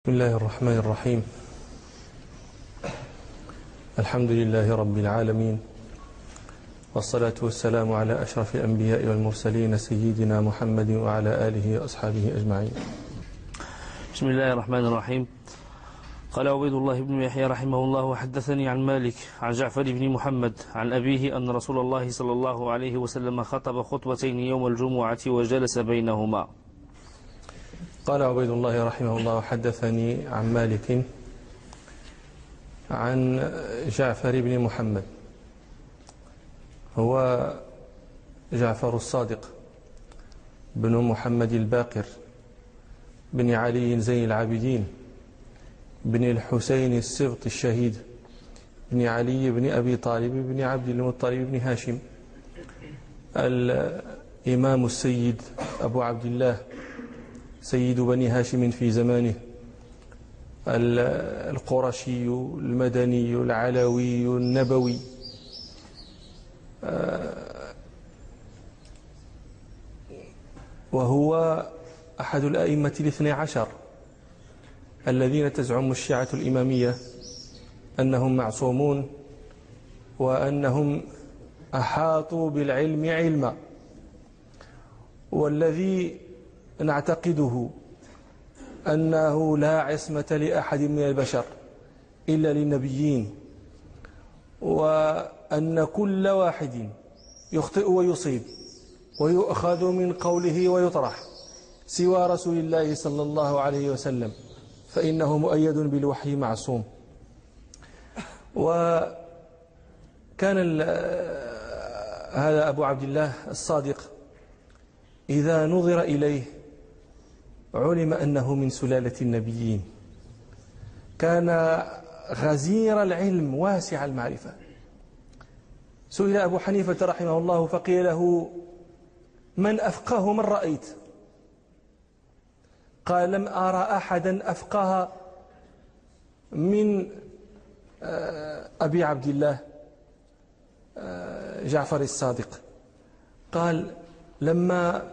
بسم الله الرحمن الرحيم. الحمد لله رب العالمين، والصلاة والسلام على أشرف الأنبياء والمرسلين سيدنا محمد وعلى آله وأصحابه أجمعين. بسم الله الرحمن الرحيم. قال عبيد الله بن يحيى رحمه الله: وحدثني عن مالك عن جعفر بن محمد عن أبيه أن رسول الله صلى الله عليه وسلم خطب خطبتين يوم الجمعة وجلس بينهما. قال عبيد الله رحمه الله: حدثني عن مالك عن جعفر بن محمد، هو جعفر الصادق بن محمد الباقر بن علي زين العابدين بن الحسين السبط الشهيد بن علي بن أبي طالب بن عبد المطلب بن هاشم، الإمام السيد أبو عبد الله سيد بني هاشم في زمانه، القرشي المدني العلوي النبوي، وهو أحد الأئمة الاثني عشر الذين تزعم الشيعة الإمامية أنهم معصومون وأنهم أحاطوا بالعلم علما، والذي نعتقده أنه لا عصمة لأحد من البشر إلا للنبيين، وأن كل واحد يخطئ ويصيب ويؤخذ من قوله ويطرح سوى رسول الله صلى الله عليه وسلم، فإنه مؤيد بالوحي معصوم. وكان هذا أبو عبد الله الصادق إذا نظر إليه علم أنه من سلالة النبيين، كان غزير العلم واسع المعرفة. سئل أبو حنيفة رحمه الله فقيل له: من أفقه من رأيت؟ قال: لم أرى أحدا أفقه من أبي عبد الله جعفر الصادق. قال: لما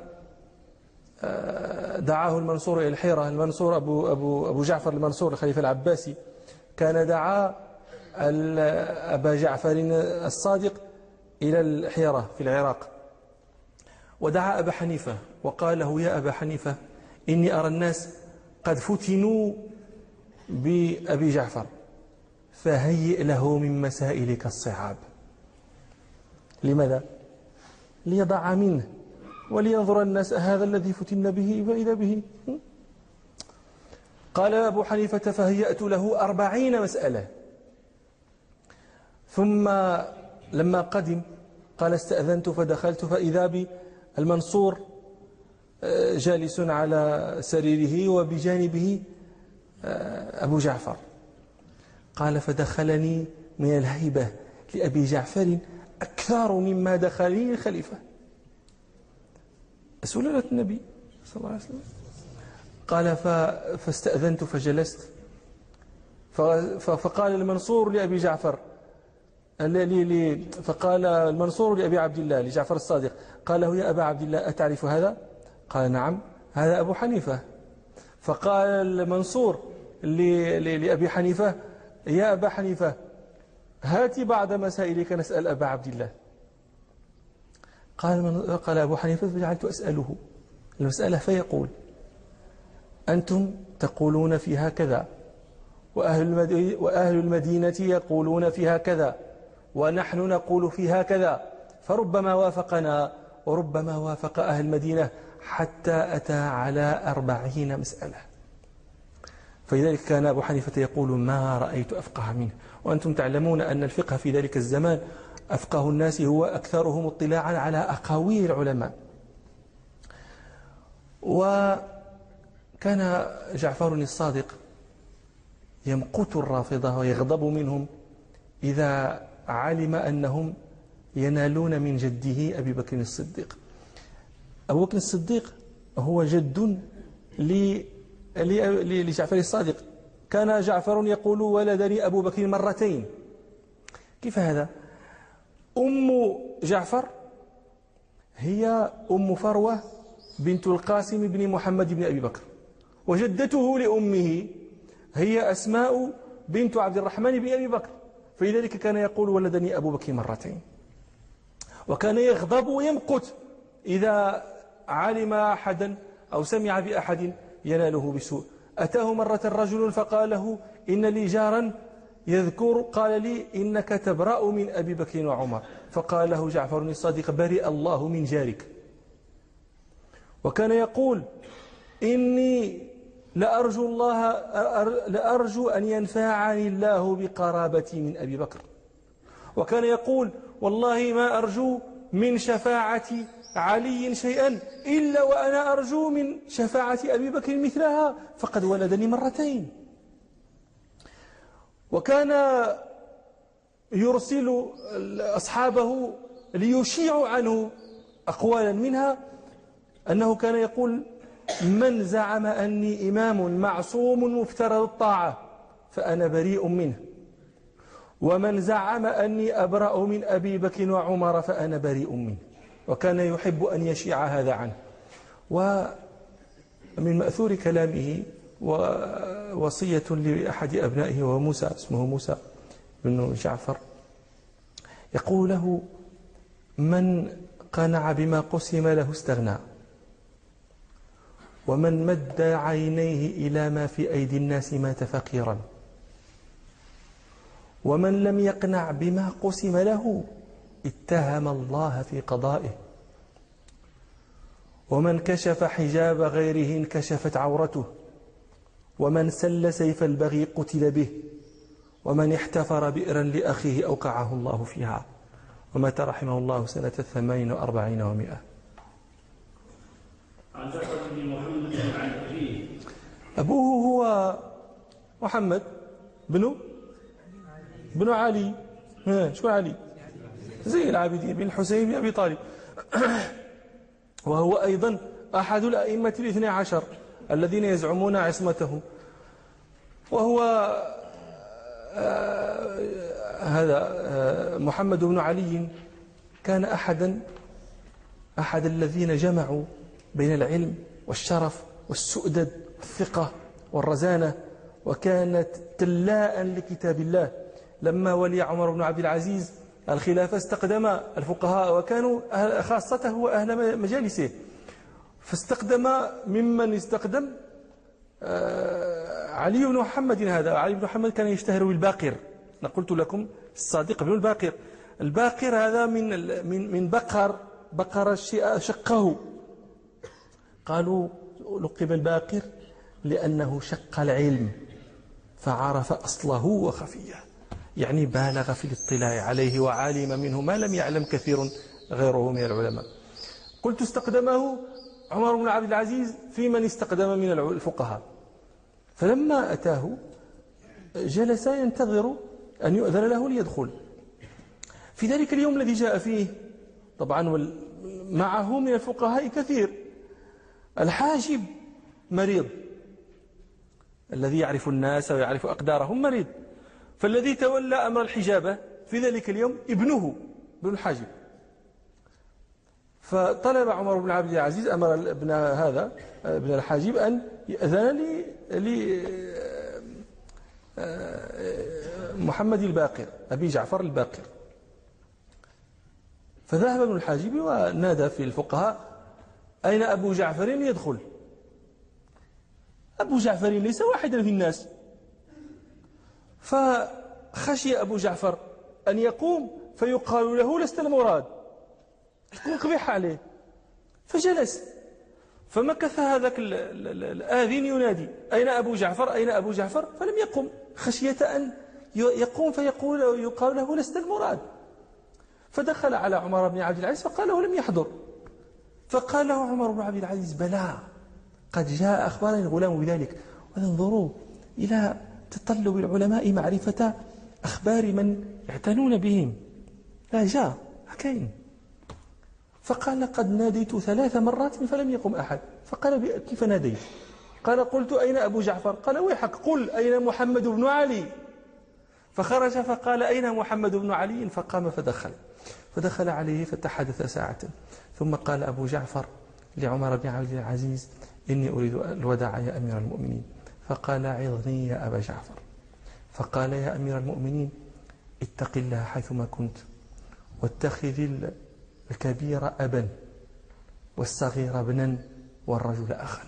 دعاه المنصور إلى الحيرة، المنصور أبو جعفر المنصور الخليفة العباسي كان دعا أبا جعفر الصادق إلى الحيرة في العراق، ودعا أبا حنيفة وقال له: يا أبا حنيفة، إني أرى الناس قد فتنوا بأبي جعفر، فهيئ له من مسائلك الصعاب. لماذا؟ ليضع منه ولينظر الناس هذا الذي فتن به فإذا به. قال أبو حنيفة: فهيأت له 40 مسألة. ثم لما قدم قال: استأذنت فدخلت فإذا بي المنصور جالس على سريره وبجانبه أبو جعفر. قال: فدخلني من الهيبة لأبي جعفر أكثر مما دخلني الخليفة، سلالة النبي صلى الله عليه وسلم. قال: فاستأذنت فجلست، فقال المنصور لأبي جعفر فقال المنصور لأبي عبد الله لجعفر الصادق، قال له: يا أبا عبد الله، أتعرف هذا؟ قال: نعم، هذا أبو حنيفة. فقال المنصور لأبي حنيفة: يا أبا حنيفة، هات بعض مسائلك نسأل أبا عبد الله. قال أبو حنيفة: فجعلت أسأله المسألة فيقول: أنتم تقولون فيها كذا، وأهل المدينة يقولون فيها كذا، ونحن نقول فيها كذا، فربما وافقنا وربما وافق أهل المدينة، حتى أتى على 40 مسألة. فلذلك كان أبو حنيفة يقول: ما رأيت أفقه منه. وأنتم تعلمون أن الفقه في ذلك الزمان أفقه الناس هو أكثرهم اطلاعا على أقاويل العلماء. وكان جعفر الصادق يمقت الرافضة ويغضب منهم إذا علم أنهم ينالون من جده أبي بكر الصديق. أبو بكر الصديق هو جد لجعفر الصادق. كان جعفر يقول: ولدني أبو بكر مرتين. كيف هذا؟ أم جعفر هي أم فروة بنت القاسم بن محمد بن أبي بكر، وجدته لأمه هي أسماء بنت عبد الرحمن بن أبي بكر، فلذلك كان يقول ولدني أبو بكر مرتين. وكان يغضب ويمقت إذا علم أحدا أو سمع بأحد يناله بسوء. أتاه مرة رجل فقال له إن لي جارا يذكر، قال لي إنك تبرأ من أبي بكر وعمر، فقال له جعفر الصادق برئ الله من جارك. وكان يقول إني لأرجو أن ينفعني الله بقرابتي من أبي بكر. وكان يقول والله ما أرجو من شفاعة علي شيئا إلا وأنا أرجو من شفاعة أبي بكر مثلها فقد ولدني مرتين. وكان يرسل أصحابه ليشيعوا عنه أقوالا منها أنه كان يقول من زعم أني إمام معصوم مفترض الطاعة فأنا بريء منه، ومن زعم أني أبرأ من أبي بكر وعمر فأنا بريء منه. وكان يحب أن يشيع هذا عنه. ومن مأثور كلامه ووصية لأحد أبنائه وهو موسى، اسمه موسى بن جعفر، يقول له من قنع بما قسم له استغنى، ومن مد عينيه إلى ما في أيدي الناس مات فقيرا، ومن لم يقنع بما قسم له اتهم الله في قضائه، ومن كشف حجاب غيره انكشفت عورته، ومن سل سيف البغي قتل به، ومن احتفر بئرا لأخيه أوقعه الله فيها. ومات رحمه الله سنة 48 و100. عن جعفر بن محمد عن أبيه. أبوه هو محمد بن علي. شكون علي؟ زين العابدين بن الحسين بن أبي طالب. وهو أيضا أحد الأئمة الاثني عشر الذين يزعمون عصمته. وهو هذا محمد بن علي كان أحد الذين جمعوا بين العلم والشرف والسؤدد والثقة والرزانة، وكانت تلاء لكتاب الله. لما ولي عمر بن عبد العزيز الخلافة استقدم الفقهاء، وكانوا خاصته وأهل مجالسه، فاستقدم ممن استقدم علي بن محمد. هذا علي بن محمد كان يشتهر بالباقر. أنا قلت لكم الصادق بن الباقر. الباقر هذا من بقر الشيء شقه، قالوا لقب الباقر لأنه شق العلم فعرف أصله وخفيه، يعني بالغ في الاطلاع عليه وعالم منه ما لم يعلم كثير غيره من العلماء. قلت استقدمه عمر بن عبد العزيز في من استقدم من الفقهاء، فلما أتاه جلس ينتظر أن يؤذن له ليدخل. في ذلك اليوم الذي جاء فيه طبعا معه من الفقهاء كثير، الحاجب مريض، الذي يعرف الناس ويعرف أقدارهم مريض، فالذي تولى أمر الحجابة في ذلك اليوم ابن الحاجب. فطلب عمر بن عبد العزيز أمر ابن الحاجب أن يأذن محمد الباقر أبي جعفر الباقر. فذهب ابن الحاجب ونادى في الفقهاء أين أبو جعفر يدخل؟ أبو جعفر ليس واحدا في الناس. فخشي أبو جعفر أن يقوم فيقال له لست المراد، تكون قبيحة عليه، فجلس. فمكث هذاك الآذين ينادي أين أبو جعفر أين أبو جعفر، فلم يقم خشية أن يقوم يقال له لست المراد. فدخل على عمر بن عبد العزيز فقال له لم يحضر. فقال له عمر بن عبد العزيز بلى قد جاء أخبارني الغلام بذلك. وانظروا إلى تطلب العلماء معرفة أخبار من يعتنون بهم. لا جاء حكاين. فقال قد ناديت 3 مرات فلم يقم أحد. فقال كيف ناديت؟ قال قلت أين أبو جعفر؟ قال ويحك قل أين محمد بن علي. فخرج فقال أين محمد بن علي؟ فقام فدخل عليه فتحدث ساعة، ثم قال أبو جعفر لعمر بن عبد العزيز إني أريد الوداع يا أمير المؤمنين. فقال عظني يا أبا جعفر. فقال يا أمير المؤمنين اتق الله حيثما كنت، واتخذ الكبير أبا والصغير ابنا والرجل أخا.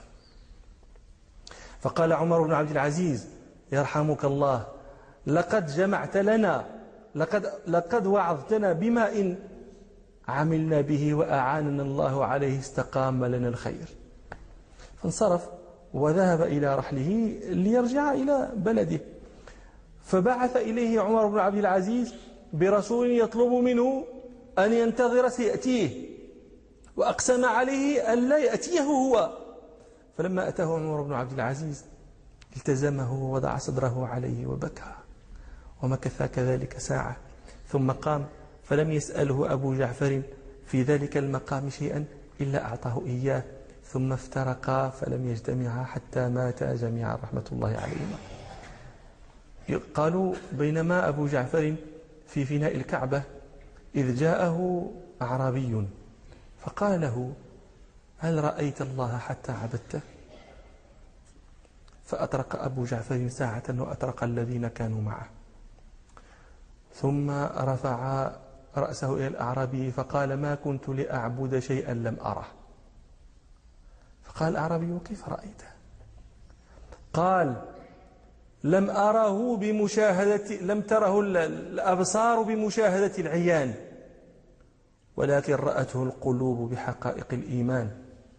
فقال عمر بن عبد العزيز يرحمك الله لقد جمعت لنا لقد وعظتنا بما إن عملنا به وأعاننا الله عليه استقام لنا الخير. فانصرف وذهب إلى رحله ليرجع إلى بلده. فبعث إليه عمر بن عبد العزيز برسول يطلب منه أن ينتظر سيأتيه، وأقسم عليه أن لا يأتيه هو. فلما أتاه عمر بن عبد العزيز التزمه ووضع صدره عليه وبكى، ومكث كذلك ساعة، ثم قام فلم يسأله أبو جعفر في ذلك المقام شيئا إلا أعطاه إياه، ثم افترقا فلم يجتمعا حتى ماتا جميعا رحمة الله عليهما. قالوا بينما أبو جعفر في فناء الكعبة إذ جاءه أعرابي فقال له هل رأيت الله حتى عبدته؟ فأطرق أبو جعفر ساعة وأطرق الذين كانوا معه، ثم رفع رأسه إلى الأعرابي فقال ما كنت لأعبد شيئا لم أره. فقال الأعرابي وكيف رأيته؟ قال لم أره بمشاهدة، لم تره الأبصار بمشاهدة العيان، ولكن رأته القلوب بحقائق الإيمان.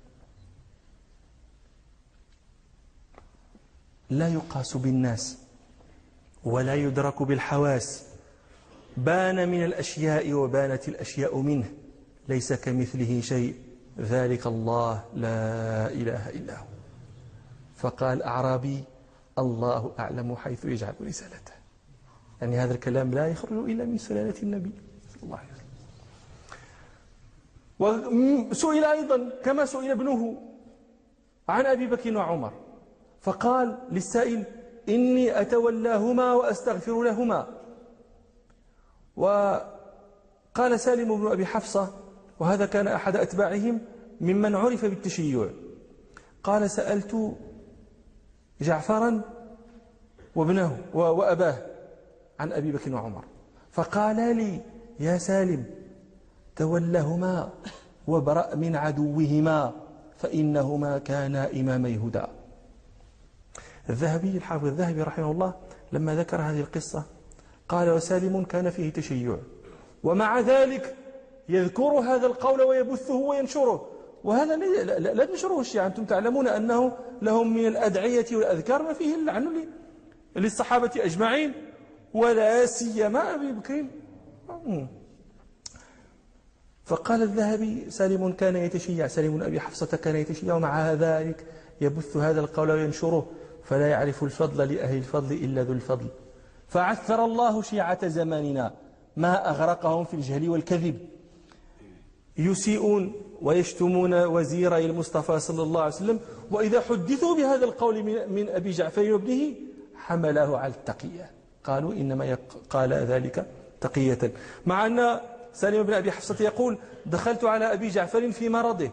لا يقاس بالناس ولا يدرك بالحواس، بان من الأشياء وبانت الأشياء منه، ليس كمثله شيء، ذلك الله لا إله إلا هو. فقال أعرابي الله أعلم حيث يجعل رسالته، يعني هذا الكلام لا يخرج إلا من سلالة النبي صلى الله عليه وسلم. وسئل أيضا كما سئل ابنه عن أبي بكر وعمر، فقال للسائل إني أتولاهما وأستغفر لهما. وقال سالم بن أبي حفصة، وهذا كان أحد أتباعهم ممن عرف بالتشيع، قال سألت جعفرا وابنه وأباه عن أبي بكر وعمر، فقال لي يا سالم تولهما وابرأ من عدوهما فإنهما كانا إمامي هدى. الذهبي الحافظ الذهبي رحمه الله لما ذكر هذه القصة قال وسالم كان فيه تشيع، ومع ذلك يذكر هذا القول ويبثه وينشره، وهذا لا تنشره الشيعة. أنتم تعلمون أنه لهم من الأدعية والأذكار ما فيه اللعن للصحابة أجمعين ولا سيما أبي بكر. فقال الذهبي سالم كان يتشيع، سالم بن أبي حفصة كان يتشيع، ومع ذلك يبث هذا القول وينشره، فلا يعرف الفضل لأهل الفضل إلا ذو الفضل. فعثر الله شيعة زماننا ما أغرقهم في الجهل والكذب، يسيئون ويشتمون وزيري المصطفى صلى الله عليه وسلم، وإذا حدثوا بهذا القول من أبي جعفر وابنه حمله على التقية، قالوا إنما قال ذلك تقية، مع أن سالم بن أبي حفصة يقول دخلت على أبي جعفر في مرضه،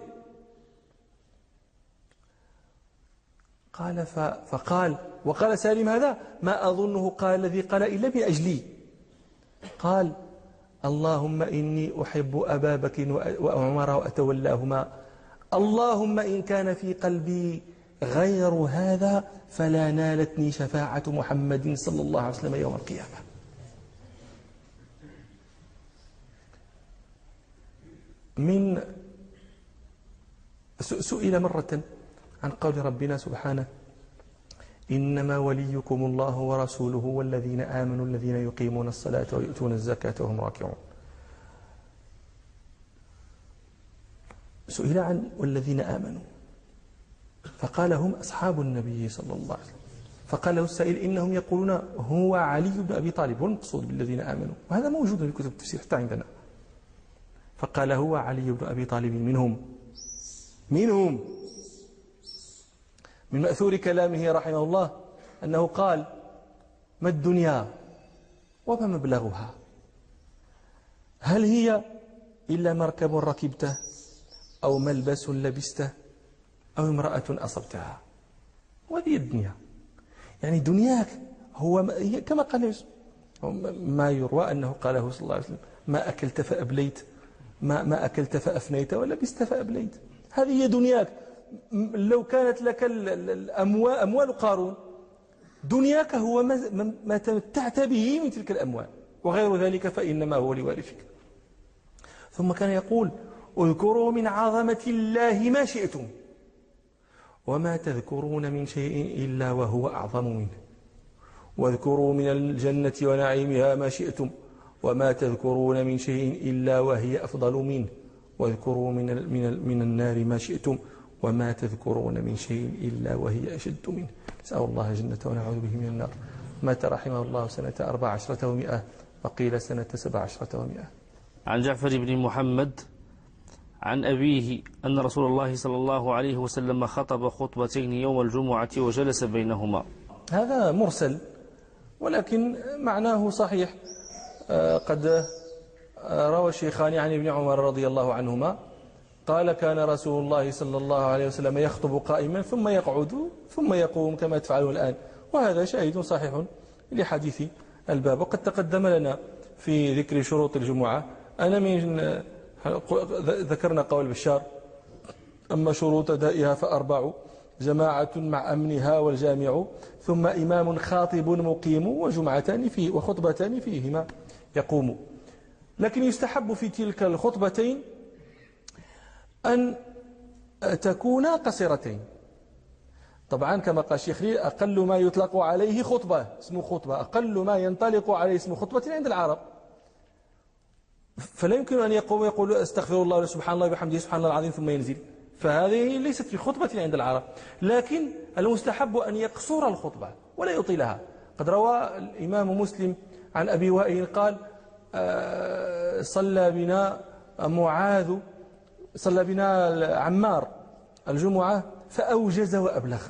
قال وقال سالم هذا ما أظنه قال الذي قال إلا من أجلي، قال اللهم إني أحب أبا بكر وعمر وأتولاهما، اللهم إن كان في قلبي غير هذا فلا نالتني شفاعة محمد صلى الله عليه وسلم يوم القيامة. من سئل مرة عن قول ربنا سبحانه إنما وليكم الله ورسوله والذين آمنوا الذين يقيمون الصلاة ويؤتون الزكاة وهم راكعون. سئل عن والذين آمنوا فقال هم أصحاب النبي صلى الله عليه وسلم، فقال له السائل إنهم يقولون هو علي بن أبي طالب والمقصود بالذين آمنوا، وهذا موجود في كتب التفسير حتى عندنا. فقال هو علي بن أبي طالب منهم. من مأثور كلامه رحمه الله أنه قال ما الدنيا وما مبلغها، هل هي إلا مركب ركبته أو ملبس لبسته أو امرأة أصبتها، وهذه الدنيا يعني دنياك هو كما قال يوسف، ما يروى أنه قاله صلى الله عليه وسلم: ما أكلت فأبليت، ما أكلت فأفنيت ولبست فأبليت. هذه هي دنياك. لو كانت لك أموال قارون، دنياك هو ما تمتعت به من تلك الأموال، وغير ذلك فإنما هو لوارثك. ثم كان يقول: اذكروا من عظمة الله ما شئتم وما تذكرون من شيء إلا وهو أعظم منه، واذكروا من الجنة ونعيمها ما شئتم وما تذكرون من شيء إلا وهي أفضل منه، واذكروا من النار ما شئتم وما تذكرون من شيء إلا وهي أشد منه. نسأل الله الجنة ونعوذ به من النار. مات رحمه الله سنة 14 و100، وقيل سنة 17 و100. عن جعفر بن محمد عن أبيه أن رسول الله صلى الله عليه وسلم خطب خطبتين يوم الجمعة وجلس بينهما. هذا مرسل ولكن معناه صحيح. قد روى الشيخان عن ابن عمر رضي الله عنهما قال: كان رسول الله صلى الله عليه وسلم يخطب قائما ثم يقعد ثم يقوم كما تفعلون الآن. وهذا شاهد صحيح لحديث الباب. وقد تقدم لنا في ذكر شروط الجمعة أنا من ذكرنا قول بشار: أما شروط أدائها فأربع: جماعة مع أمنها والجامع، ثم إمام خاطب مقيم، وجمعتان فيه وخطبتان فيهما يقوم. لكن يستحب في تلك الخطبتين أن تكونا قصيرتين. طبعا كما قال الشيخ لي: أقل ما يطلق عليه خطبة اسمه خطبة، أقل ما ينطلق عليه اسمه خطبة عند العرب. فلا يمكن أن يقوم ويقول: استغفر الله سبحان الله وبحمده سبحان الله العظيم ثم ينزل، فهذه ليست في خطبة عند العرب. لكن المستحب أن يقصر الخطبة ولا يطيلها. قد روى الإمام مسلم عن أبي وائل قال: صلى بنا عمار الجمعة فأوجز وأبلغ،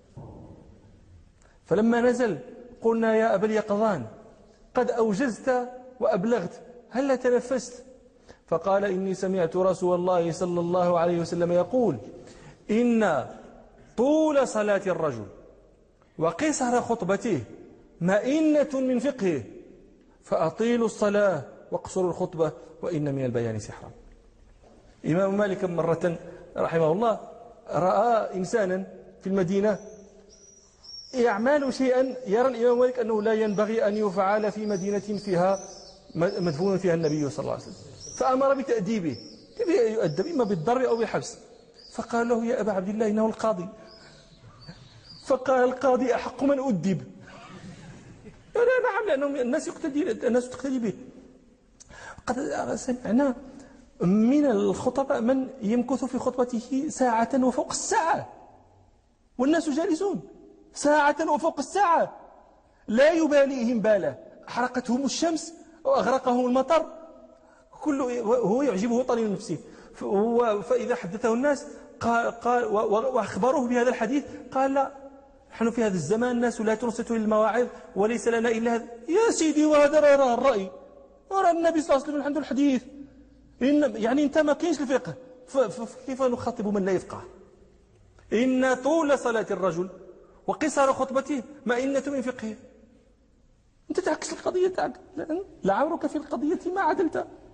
فلما نزل قلنا: يا أبا اليقظان قد أوجزت وأبلغت، هل تنفست؟ فقال: إني سمعت رسول الله صلى الله عليه وسلم يقول: إن طول صلاة الرجل وقصر خطبته مئنة من فقهه، فأطيلوا الصلاة واقصروا الخطبة وإن من البيان سحرا. إمام مالك مرة رحمه الله رأى إنسانا في المدينة يعمل شيئا يرى الإمام مالك أنه لا ينبغي أن يفعل في مدينة فيها مدفون فيها النبي صلى الله عليه وسلم، فأمر بتأديبه. كيف يؤدب؟ إما بالضرب أو بالحبس. فقال له: يا أبا عبد الله إنه القاضي. فقال القاضي: أحق من أدب. نعم، لأنه الناس تقتدي به. قد سمعنا من الخطباء من يمكث في خطبته ساعة وفوق الساعة والناس جالسون، ساعة وفوق الساعة، لا يباليهم باله، أحرقتهم الشمس وأغرقهم المطر، هو يعجبه طليل نفسه. فإذا حدثه الناس قال وأخبروه بهذا الحديث قال: لا، نحن في هذا الزمان الناس لا تنصت للمواعظ وليس لنا إلا هذا. يا سيدي، وهذا رأى الرأي، ورأى النبي صلى الله عليه وسلم عنده الحديث. يعني أنت ما كاينش الفقه، فكيف نخاطب من لا يفقه؟ إن طول صلاة الرجل وقصر خطبته مئنة من فقهه. أنت تعكس القضية، لعمرك في القضية ما عدلت.